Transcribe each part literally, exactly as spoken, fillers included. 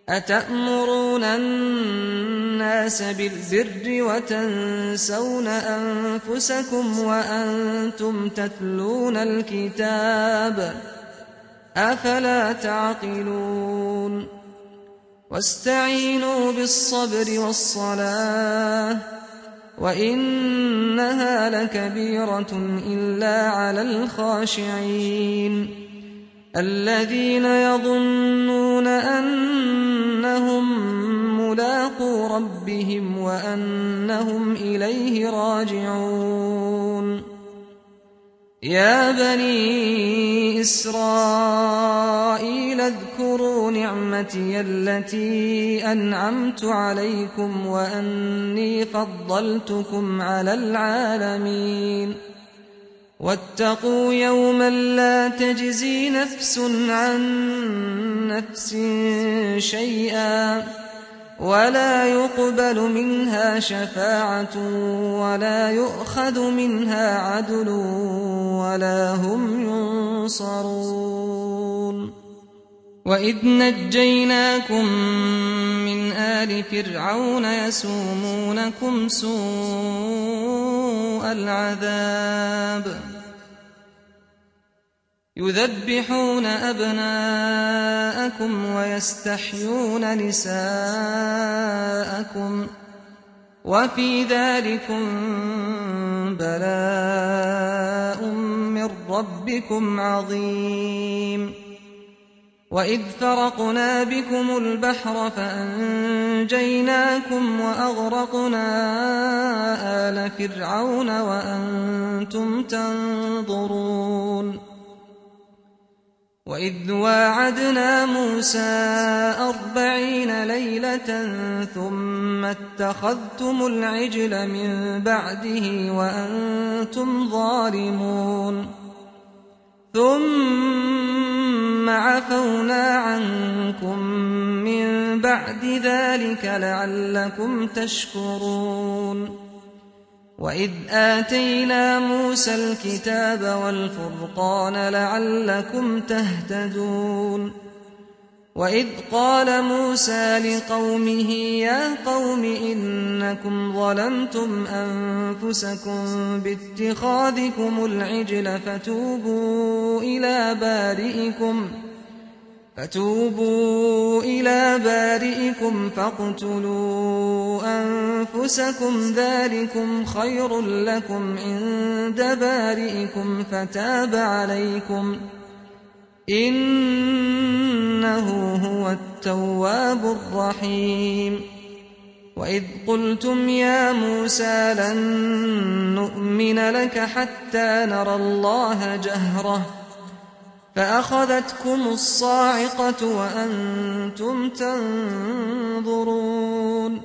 أتأمرون الناس بالبر وتنسون أنفسكم وأنتم تتلون الكتاب أفلا تعقلون واستعينوا بالصبر والصلاة وإنها لكبيرة إلا على الخاشعين الذين يظنون أنهم ملاقو ربهم وأنهم إليه راجعون يا بني إسرائيل اذكروا نعمتي التي أنعمت عليكم وأني فضلتكم على العالمين واتقوا يوما لا تجزي نفس عن نفس شيئا ولا يقبل منها شفاعة ولا يؤخذ منها عدل ولا هم ينصرون وإذ نجيناكم من آل فرعون يسومونكم سوء العذاب يذبحون أبناءكم ويستحيون نساءكم وفي ذلكم بلاء من ربكم عظيم وإذ فرقنا بكم البحر فأنجيناكم وأغرقنا آل فرعون وأنتم تنظرون وإذ واعدنا موسى أربعين ليلة ثم اتخذتم العجل من بعده وأنتم ظالمون ثم عفونا عنكم من بعد ذلك لعلكم تشكرون وإذ آتينا موسى الكتاب والفرقان لعلكم تهتدون وإذ قال موسى لقومه يا قوم إنكم ظلمتم أنفسكم باتخاذكم العجل فتوبوا إلى بارئكم فتوبوا إلى بارئكم فاقتلوا أنفسكم ذلكم خير لكم عند بارئكم فتاب عليكم إنه هو التواب الرحيم وإذ قلتم يا موسى لن نؤمن لك حتى نرى الله جهرة فأخذتكم الصاعقة وأنتم تنظرون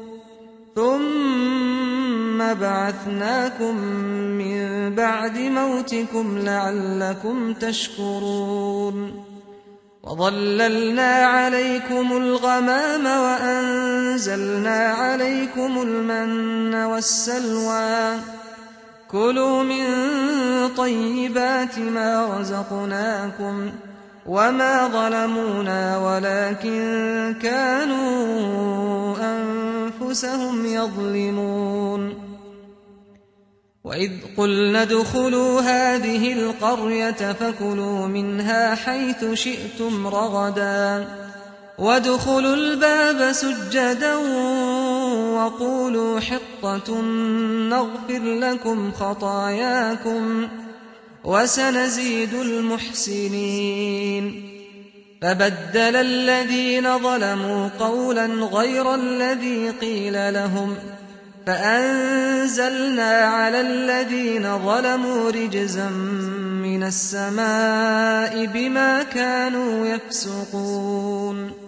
ثم بعثناكم من بعد موتكم لعلكم تشكرون وظللنا عليكم الغمام وأنزلنا عليكم المن والسلوى كلوا من طيبات ما رزقناكم وما ظلمونا ولكن كانوا أنفسهم يظلمون وإذ قلنا ادخلوا هذه القرية فكلوا منها حيث شئتم رغدا وادخلوا الباب سجدا وقولوا حطة نغفر لكم خطاياكم وسنزيد المحسنين فبدل الذين ظلموا قولا غير الذي قيل لهم فأنزلنا على الذين ظلموا رجزا من السماء بما كانوا يفسقون